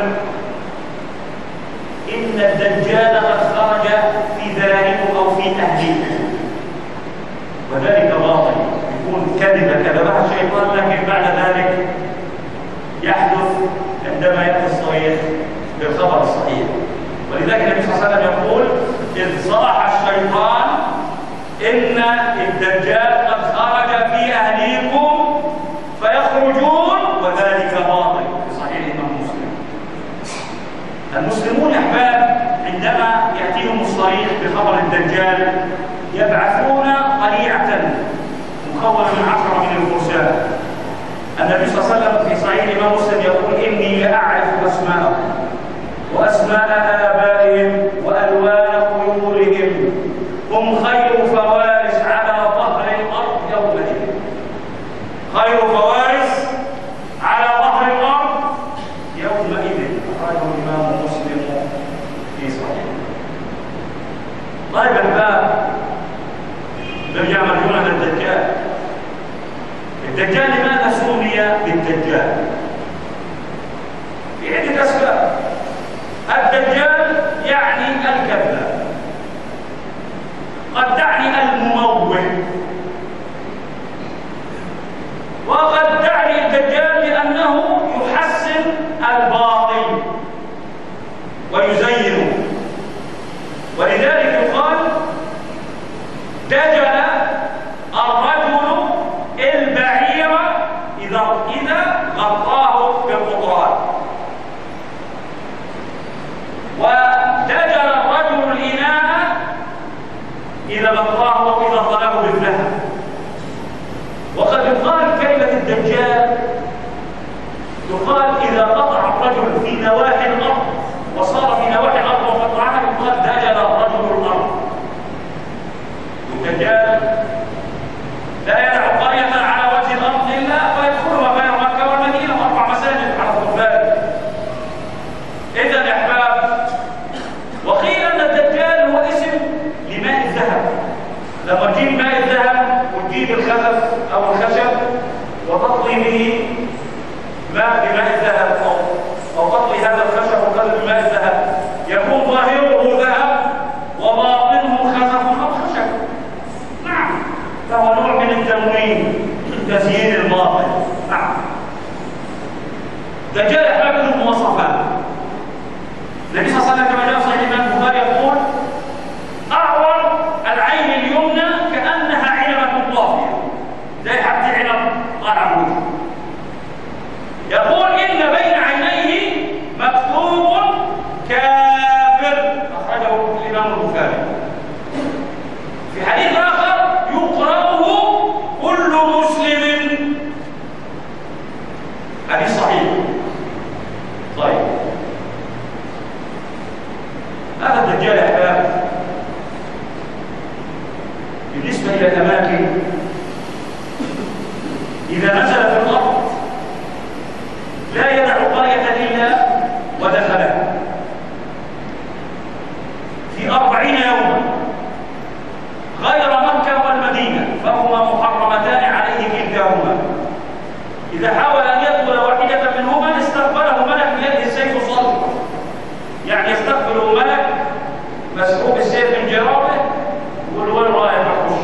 إن الدجال قد خرج في ذلكم أو في أهلكم. وذلك باطل، يكون كذبة كذبها الشيطان، لكن بعد ذلك يحدث عندما يأتي الصريخ بالخبر الصحيح. ولذلك النبي صلى الله عليه وسلم يقول: إذ صاح الشيطان إن الدجال قد خرج في أهليكم فيخرجون، وذلك باطل. في صحيح الإمام مسلم. المسلمون أحباب عندما يأتيهم الصريخ بخبر الدجال يبعثون قليعة مكونة من عشرة من الفرسان. النبي صلى الله عليه وسلم في صحيح الإمام مسلم يقول: إني لأعرف أسماءهم وأسماء آبائهم وألوان خيولهم، هم خير فوارس على ظهر الأرض يومئذ. خير فوارس على ظهر الأرض يومئذ. أخرجه الإمام مسلم في صحيحه. طيب أحباب، نرجع مرجونا للدجال. الدجال لماذا سمي بالدجال؟ في عدة أسباب. الدجال يعني الكذاب، قد تعني المموه، وقد تعني الدجال لأنه يحسن الباطل ويزينه. ولذلك يقال: دجل الرجل البعير إذا إذا غطاه بالقطران، ودجل الرجل الإناء إذا غطاه وإذا ظلمه بالذهب. وقد يقال كلمة الدجال يقال إذا قطع الرجل في نواحي الأرض وصار في نواحي الأرض وقطعها يقال دجل الرجل الأرض. والدجال لا يدع قرية على وجه الأرض إلا ويدخلها غير مكة والمدينة وأربع مساجد على الضفاف. إذا يا أحباب، وقيل أن الدجال هو اسم لماء الذهب. لما تجيب ماء الذهب وتجيب الخزف أو الخشب وتطلي به ماء بماء الذهب أو أو تطلي هذا الخشب وتطلي بماء الذهب، يكون ظاهره ذهب وباطنه خزف أو خشب. نعم، فهو نوع من التموين، تزيين الباطن. نعم. دجال أحباب له مواصفات. النبي صلى الله عليه وسلم كما جاء في صحيح الإمام البخاري يقول: أعور العين اليمنى كأنها عنبة طافية، زي حبة عنب طالعة من وجهه. يقول: إن بين عينيه مكتوب كافر، أخرجه الإمام البخاري. في حديث آخر: يقرأه كل مسلم. حديث صحيح. طيب، هذا الدجال يا أحباب بالنسبة إلى الأماكن إذا نزل في الأرض لا يدع قرية إلا ودخلها في أربعين يوما غير مكة والمدينة، فهما محرمتان عليه كلتاهما. إذا حاول أن يدخل واحدة منهما استقبله ملك بيده السيف صلبا، يعني يستقبله ملك مسحوب السيف من جرابه يقول: وين رايح أخش؟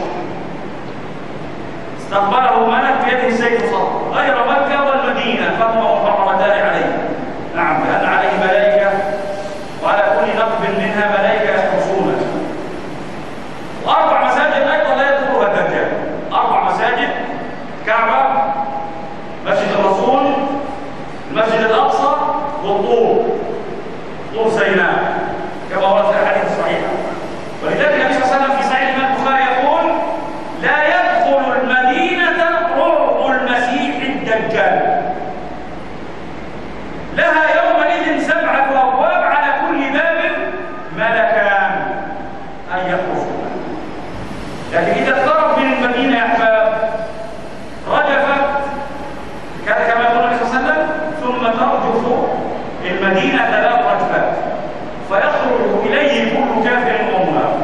استقبله ملك بيده السيف صلبا غير مكة والمدينة، فهما محرمتان عليه. نعم، لأن عليه ملائكة وعلى كل نقب منها ملائكة يحرسونه. وأربع مساجد أيضا لا يدخلها الدجال. أربع مساجد: كعبة، مسجد الرسول، المسجد الأقصى، والطور، طور سيناء، كما ورد في الأحاديث الصحيحة. ولذلك النبي صلى الله عليه وسلم في صحيح الإمام البخاري يقول: لا يدخل المدينة رعب المسيح الدجال، لها يومئذ سبعة أبواب على كل باب ملكان أن يخرجوا. لكن إذا اقترب من المدينة يا أحباب رجفت كما يقول النبي صلى الله عليه وسلم، ثم ترجف المدينة ثلاث رجفات فيخرج إليه كل كافر ومنافق.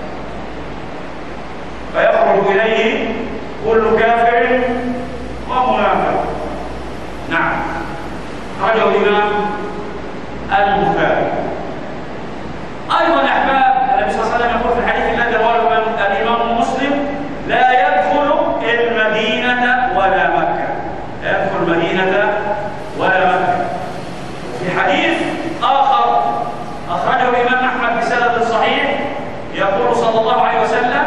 فيخرج إليه كل كافر ومنافق. نعم، أخرجه الإمام البخاري. أيضا أحباب النبي صلى الله عليه وسلم يقول في الحديث الذي رواه الإمام مسلم: لا يدخل المدينة ولا مكة. لا يدخل المدينة ولا مكة. في حديث آخر أخرجه الإمام أحمد بسند صحيح يقول صلى الله عليه وسلم: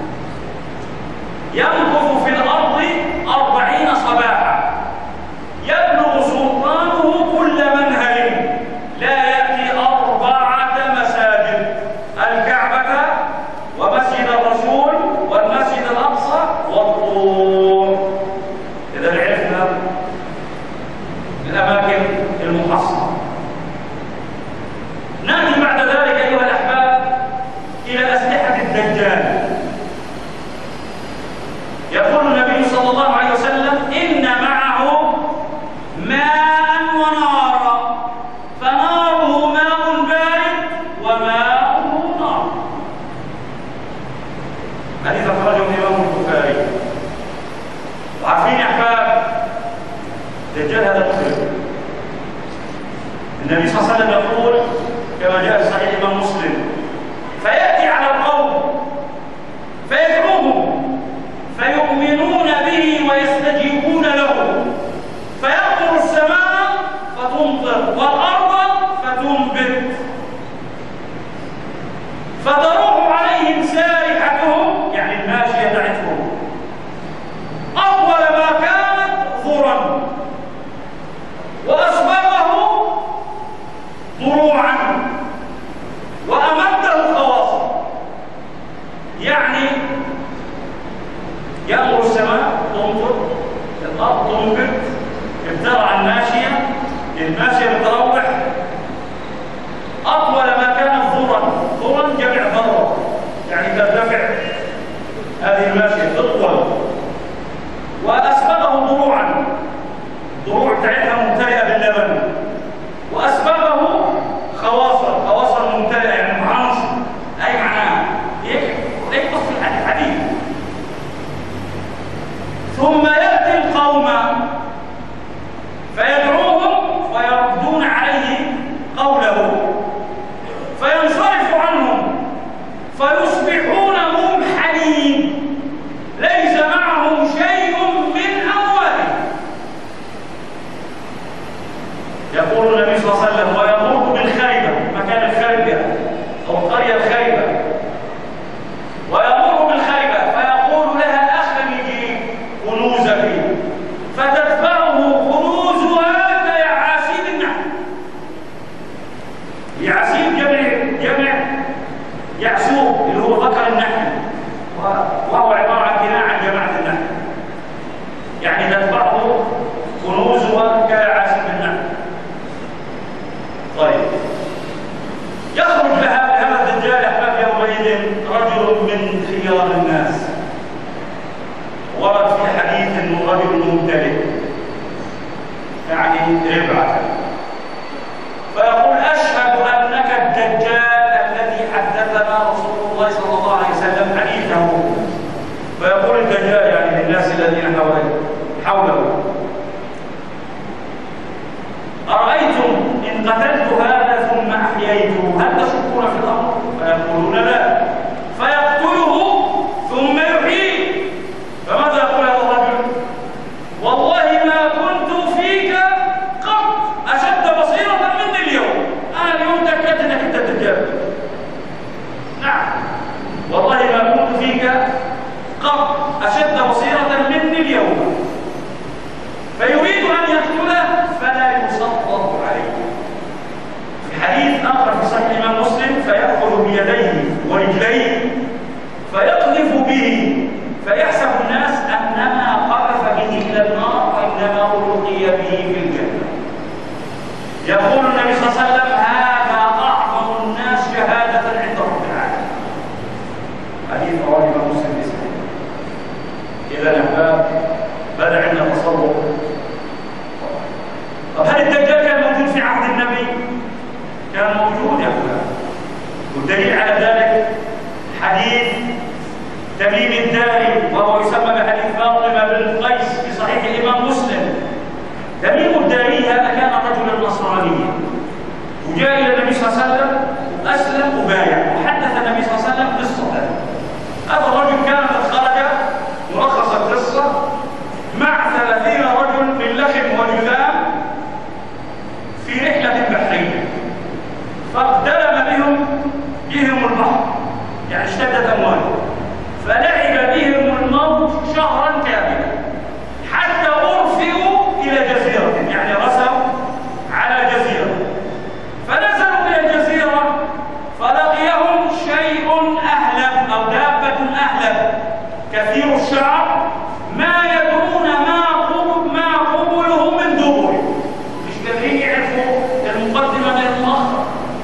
يمكث في الأرض أربعين صباحا يبلغ سلطانه كل منهل، لا يأتي أربعة مساجد: الكعبة ومسجد الرسول والمسجد الأقصى والطور. إذا عرفنا الأماكن المحصنة. نأتي بعد ذلك أيها الأحباب إلى أسلحة الدجال. يقول النبي صلى الله عليه وسلم: إن معه ماء ونارا، فناره ماء بارد وماؤه نار. حديث أخرجه الإمام البخاري. وعارفين يا أحباب الدجال هذا مخرج. النبي صلى الله عليه وسلم يقول كما جاء في صحيح الإمام مسلم: فيأتي على القوم فيدعوهم فيؤمنون به ويستجيبون له، فيأمر السماء فتمطر والأرض فتنبت، فتروح عليهم سارحتهم، يعني الماشية بتاعتهم، أول ما كانت ذرا وأسبغه ضروعا وأمده خواصا. يعني يأمر السماء تمطر، الأرض تنبت، ابتلع الماشية الماشية بتروح أطول ما كانت ذرا، ذرا جمع ذرة يعني ترتفع هذه الماشية تطول، وأسبغه ضروعا، ضروع بتاعتها ممتلئة باللبن، وأسبغه خواصر، خواصر ممتلئة يعني معانص، أي معناه هيك هيك وصف الحديث. ثم يأتي القوم فيدعوهم ويردون عليه قوله فينصرف عنهم فيصبحون ممحنين ليس معهم شيء من أموالهم. يقول النبي صلى الله عليه وسلم ويمر بالخيبة، مكان الخيبة أو القرية الخيبة، ويمر بالخيبة فيقول لها أخرجي كنوزك، فتتبعه كنوزها كيعاسيب النحل. يعسيب جمع جمع يعسوب اللي هو ذكر النحل، وهو عبارة عن كناية عن جماعة النحل، يعني تتبعه كنوزها كيعاسيب النحل. طيب يخرج لها هذا الدجال أحباب يومئذ رجل من خيار الناس، ورد في حديث انه رجل ممتلئ يعني ربعة، فيقول أشهد أنك الدجال الذي حدثنا رسول الله صلى الله عليه وسلم حديثه. فيقول الدجال يعني للناس الذين حوله أرأيتم إن قتلت هذا ثم أحييته هل تشكون في الأمر؟ فيقولون لا، فيقتله ثم يحييه. فماذا يقول هذا الرجل؟ والله ما كنت فيك قط أشد بصيرة مني اليوم، أنا اليوم تأكدت أنك أنت الدجال. نعم والله ما كنت فيك قط أشد بصيرة مني اليوم. فيريد أن يقتله فلا يسلط عليه. في حديث آخر في صحيح الإمام مسلم فيأخذ بيديه ورجليه فيقذف به فيحسب الناس أنما قذف به إلى النار وإنما ألقي به في الجنة. يقول النبي صلى الله عليه وسلم هذا أعظم الناس شهادة عند رب العالمين. حديث رواه الإمام مسلم في صحيحه. إذا الأحباب بدأ عندنا تصور. طب هل الدجال كان موجود في عهد النبي؟ كان موجود يا أخوان، والدليل على ذلك حديث تميم الداري وهو يسمى بحديث فاطمة بن قيس في صحيح الإمام مسلم. تميم الداري هذا كان رجلا نصرانيا وجاء إلى النبي صلى الله عليه وسلم وأسلم وبايع، وحدث النبي صلى الله عليه وسلم قصة. هذا الرجل كان قد خرج ملخص القصة مع ثلاثين رجل من لخم وجذام في رحلة بحرية، فاقتلم بهم بهم البحر يعني اشتدت أمواله، فلعب بهم الموت شهرا كاملا حتى أرفئوا إلى جزيرة، يعني رسوا على جزيرة، فنزلوا إلى الجزيرة فلقيهم شيء أهلب أو دابة أهلب كثير الشعر ما يدرون ما قبل ما قبله من دبر، مش قادرين يعرفوا المقدمة من المؤخر.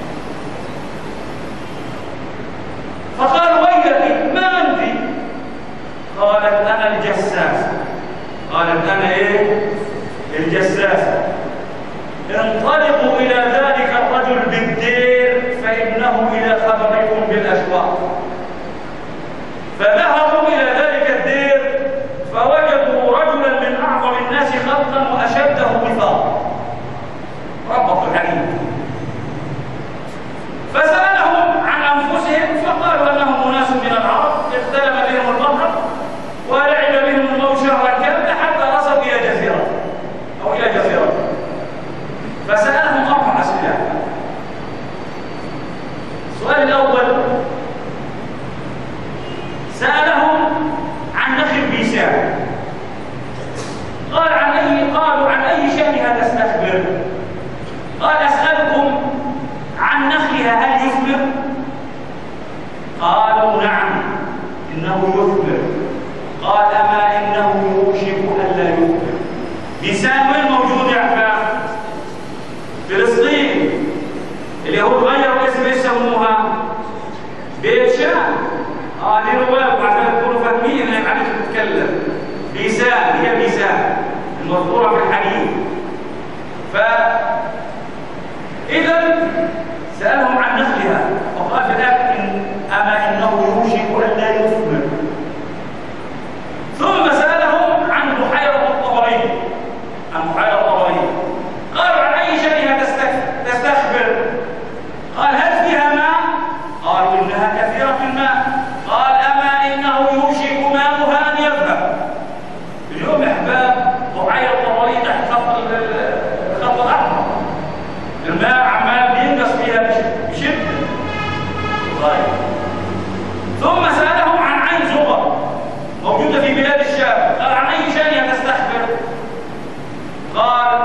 فقال ويلك ما أنت؟ قالت أنا الجساسة. قالت أنا إيه؟ الجساسة. انطلقوا إلى ذلك الرجل بالدير فإنه إلى خبركم بالأشواق. فذهبوا إلى ذلك الدير فوجدوا رجلا من أعظم الناس خلقا وأشده وفاقا، ربط الحديد. فسألهم عن أنفسهم فقالوا أنهم أناس من العرب اختلم بهم البحر ولعب بهم الموت شهرا كاملا حتى رسوا إلى جزيرة أو إلى جزيرة. فسألهم أربع أسئلة. السؤال الأول سألهم عن نخل بيسان. قال عن أي قالوا عن أي شأنها تستخبر؟ قال أسألكم عن نخلها هل يثمر؟ قالوا نعم إنه يثمر. قال أما إنه يوشك ألا يثمر. بيسان وين موجود يا أحباب؟ الخط الأحمر، الماء عمال بينقص فيها بشدة. طيب ثم سألهم عن عين زبر موجودة في بلاد الشام، قال عن أي شيء تستخبر؟ قال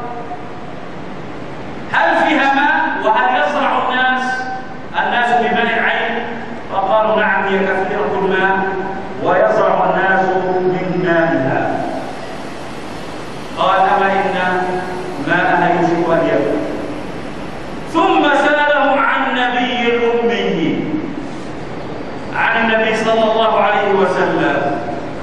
هل فيها ماء وهل يزرع الناس الناس بماء العين؟ فقالوا نعم هي كثيرة الماء ويزرع الناس من مائها. قال أما إن ماءها يوشك أن يبلغ. ثم سألهم عن نبي الأمي، عن النبي صلى الله عليه وسلم،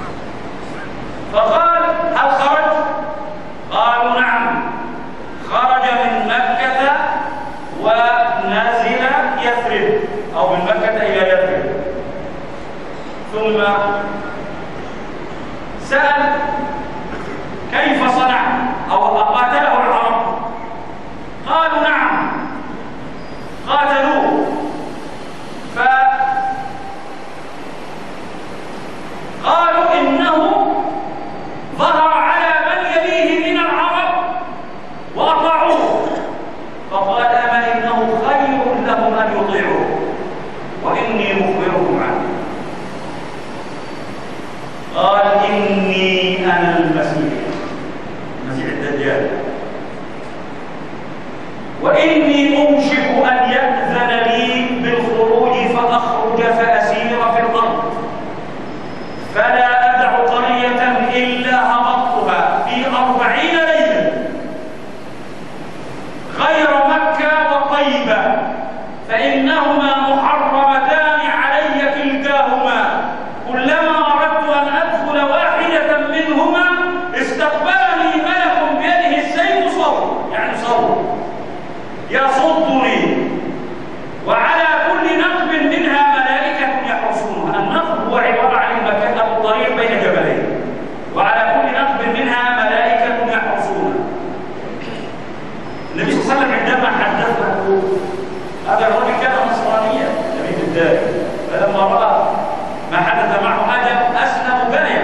فقال هل خرج؟ قالوا نعم خرج من مكة ونزل يثرب، أو من مكة إلى يثرب. ثم سأل كيف صنع أو قاتله العرب؟ قالوا نعم قاتلوه، فقالوا إنه ظهر على من يليه من العرب وأطاعوه، فقال أما إنه خير لهم أن يطيعوه وإني مخبركم عنه. قال إني أنا المسيح، المسيح الدجال، وإني أوشك أن يأذن لي بالخروج فأخرج فأسير في الأرض، فلا أدع قرية إلا هبطتها في أربعين ليلة غير مكة وطيبة، فإنهما محرمتان علي كلتاهما، كلما أردت أن أدخل واحدة منهما استقبلني ملك بيده السيف صوت، يعني صوت يصدني، وعلى كل نقب منها ملائكة يحرسونها. النقب هو عبارة عن المكان أو الطريق بين جبلين، وعلى كل نقب منها ملائكة يحرسونها. النبي صلى الله عليه وسلم عندما حدثه هذا الرجل كان نصرانيا تميم الداري، فلما رأى ما حدث معه هذا أسلم بايع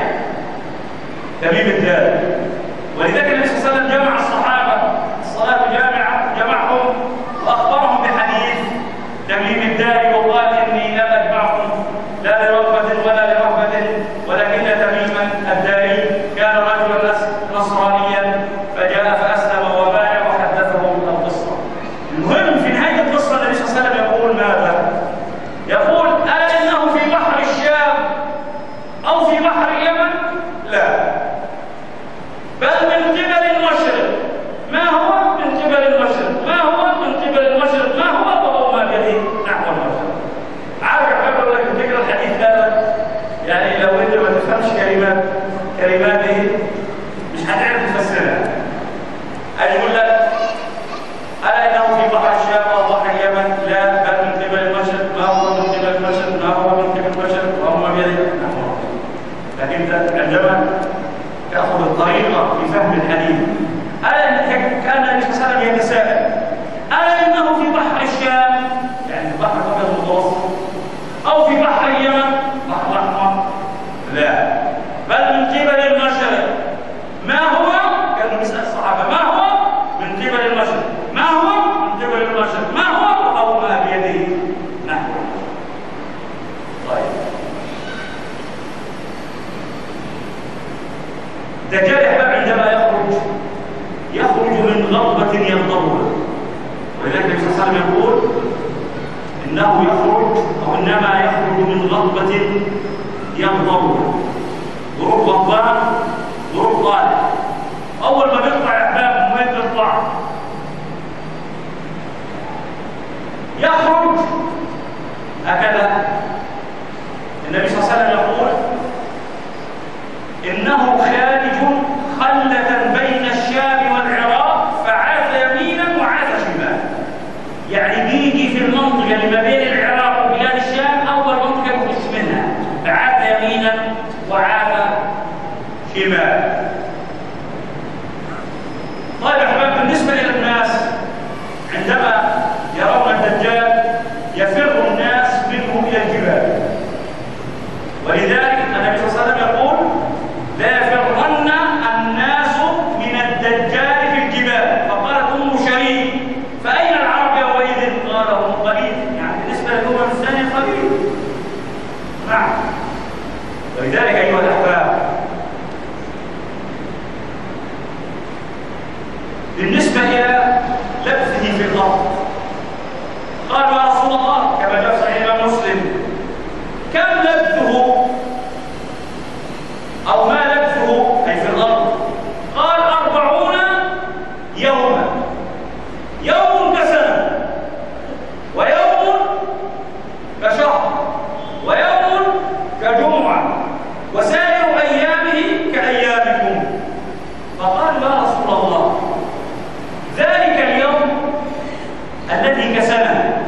تميم الداري، ولذلك النبي صلى الله عليه وسلم جمع الصحابة، الصلاة جامعة جمعهم وأخبرهم بحديث تميم الداري، وقال إني لا أجمعكم لا لرغبة ولا لرهبة، ولكن تميما الداري كان رجلا نصرانيا فجاء فأسلم وبايع وحدثهم القصة. المهم في نهاية القصة النبي صلى الله عليه وسلم يقول ماذا؟ يقول ألا إنه في بحر الشام أو في بحر اليمن؟ لا، بل من قبل المشرق. ما هو من قبل المشرق؟ ما هو من قبل المشرق؟ ما هو؟ وهو ما بيده نحو المشرق. عارف أقول لك تقرأ الحديث هذا، يعني لو أنت ما تفهمش كلمات كلماته مش هتعرف تفسرها. أقول لك ألا إنه في بحر الشام أو بحر اليمن؟ لا، بل من قبل المشرق. ما هو من قبل المشرق؟ ما هو من قبل المشرق؟ وهو ما بيده نحو المشرق. لكن عندما تأخذ الطريقة في فهم الحديث، ألا كان النبي صلى الله عليه وسلم يتساءل ألا إنه في بحر الشام، يعني بحر الأبيض المتوسط، أو في بحر اليمن بحر الأحمر؟ لا، بل من قبل المشرق. ما هو؟ كانوا بيسأل الصحابة ما هو؟ من قبل المشرق. ما هو؟ من قبل المشرق. ما هو؟ أو ما بيده نحو. طيب الدجال يا احباب عندما يخرج يخرج من غضبة يغضبها، ولذلك النبي صلى الله عليه وسلم يقول انه يخرج او انما يخرج من غضبة يغضبها. ظروف غضبان ظروف طالع. اول ما بيقطع يا احباب وين بيقطع؟ يخرج هكذا. النبي صلى الله عليه وسلم يقول إنه خارج خلة بين الشام والعراق فعاث يمينا وعاث شمالا، يعني بيجي في المنطقة اللي ما بين العراق وبلاد الشام أول منطقة يخش منها، فعاث يمينا وعاث شمالا. بالنسبة إلى لبثه في الأرض قالوا يا رسول الله كما جاء صحيح الإمام مسلم كم لبثه أو ما لبثه أي في الأرض؟ قال أربعون يوما، يوم كسنة ويوم كشهر ويوم كجمعة وسائر أيامه كأيامكم. فقال يا رسول الله ذلك اليوم الذي كسنه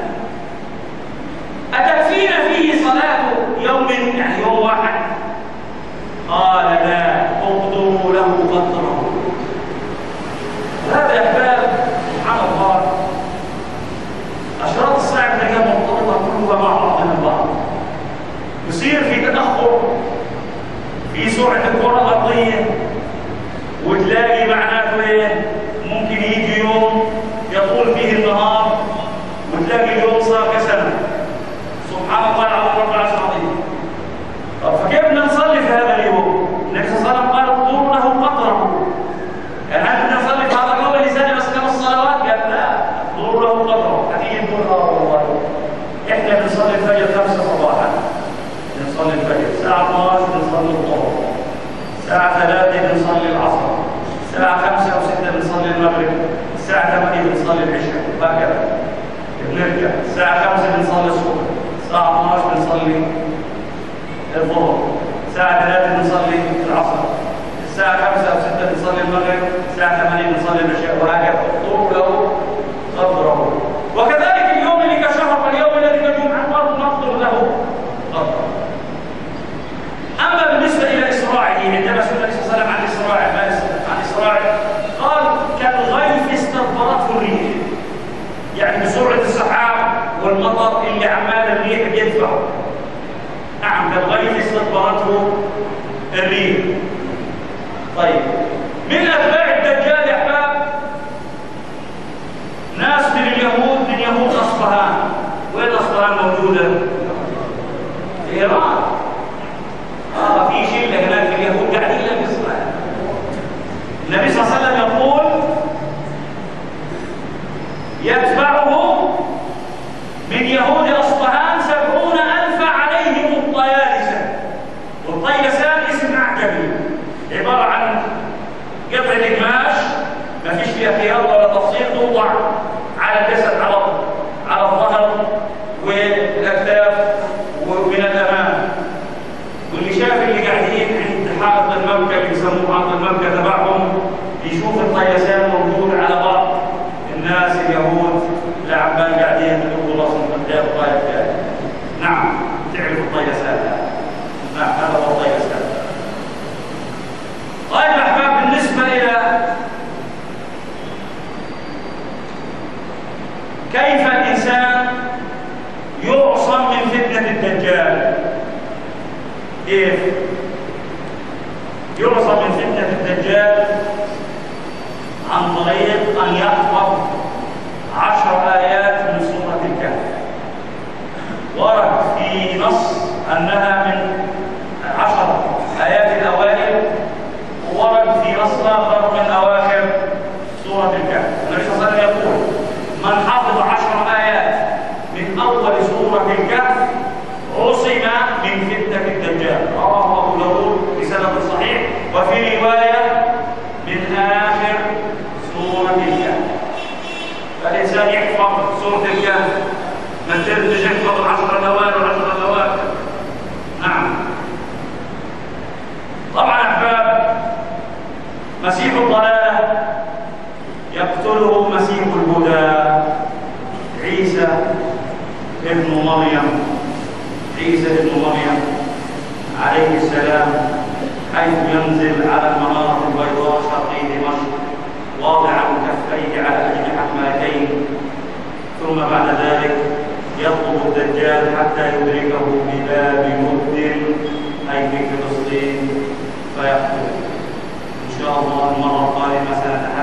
أتكفينا فيه صلاة يوم يعني يوم واحد؟ قال لا، اقدروا له قدره. هذا يا احباب سبحان الله اشراط الساعه تلاقيها مرتبطه كلها مع بعضها البعض. يصير في تاخر في سرعه الكره الارضيه وتلاقي معناته ايه؟ ممكن يجي يوم يطول فيه النهار وتلاقي اليوم صار كسنه. سبحان الله العظيم رب العرش العظيم. طب فكيف بدنا نصلي في هذا اليوم؟ النبي صلى الله عليه وسلم قال اقدروا له قدره. يعني هل بدنا نصلي في هذا اليوم اللي سنه بس خمس صلوات؟ قال لا، اقدروا له قدره. هتيجي تقول اه والله احنا بنصلي الفجر خمسه صباحا، بنصلي الفجر، الساعه اثنعش بنصلي الظهر، الساعه ثلاثة بنصلي العصر، الساعه خمسة وستة بنصلي المغرب، الساعه ثمانية بنصلي العشاء، وهكذا. بنرجع الساعه خمسة بنصلي الصبح، الساعه اثنعش بنصلي الظهر، الساعة ثلاثة بنصلي العصر، الساعة خمسة أو ستة بنصلي المغرب، الساعة ثمانية بنصلي العشاء، وهكذا. اقدروا له قدره. وكذلك اليوم اللي كشهر واليوم الذي كجمعة برضه نقدر له قدره. أما بالنسبة إلى إسراعه عندما سئل النبي صلى الله عليه وسلم عن إسراعه ما عن إسراعه قال كالغيث استنفرته الريح، يعني بسرعة السحاب والمطر اللي عمال الريح بيدفعه. نعم كالغيث استدبرته الريح. طيب من أتباع الدجال يا أحباب ناس من اليهود من يهود أصفهان. وين أصفهان موجودة؟ في إيران. آه في شلة هناك في اليهود قاعدين في إسرائيل. النبي صلى الله عليه وسلم يقول يتبعه من يهود أصفهان سبعون ألف عليهم الطيالسة. والطيلسان اسم أعجمي عبارة عن قطعة قماش ما فيش فيها خياط ولا تفصيل توضع على الجسد على على الظهر والأكتاف ومن الأمام. واللي شاف اللي قاعدين عند حائط الممكة اللي يسموه حائط الممكة تبعهم يشوف الطيلسان موجود على بعض الناس اليهود اللي عمال قاعدين يقولوا راسهم قدام الطائف جاي. نعم تعرف الطيلسان. نعم هذا هو الطيلسان. طيب يا احباب بالنسبه الى كيف الانسان يعصم من فتنه الدجال، كيف يعصم من فتنه الدجال؟ عن طريق ان يحفظ عشر آيات من سورة الكهف. ورد في نص أنها من عشر آيات الأوائل، وورد في نص آخر من أواخر سورة الكهف. النبي صلى الله عليه وسلم يقول من حفظ عشر آيات من أول سورة الكهف عصم من فتنة الدجال. رواه أبو داود بسند صحيح، وفي رواية من آخر سورة الكهف. فالإنسان يحفظ سورة الكهف، ما ترجع يحفظ العشر الأوائل والعشر الأواخر. نعم. طبعا أحباب مسيح الضلالة يقتله مسيح الهدى عيسى ابن مريم، عيسى ابن مريم عليه السلام، حيث ينزل على المنارة البيضاء شرقي دمشق واضعا كفيه على أجنحة ملكين، ثم بعد ذلك يطلب الدجال حتى يدركه بباب مد أي في فلسطين فيقتله. إن شاء الله المرة القادمة سنتحدث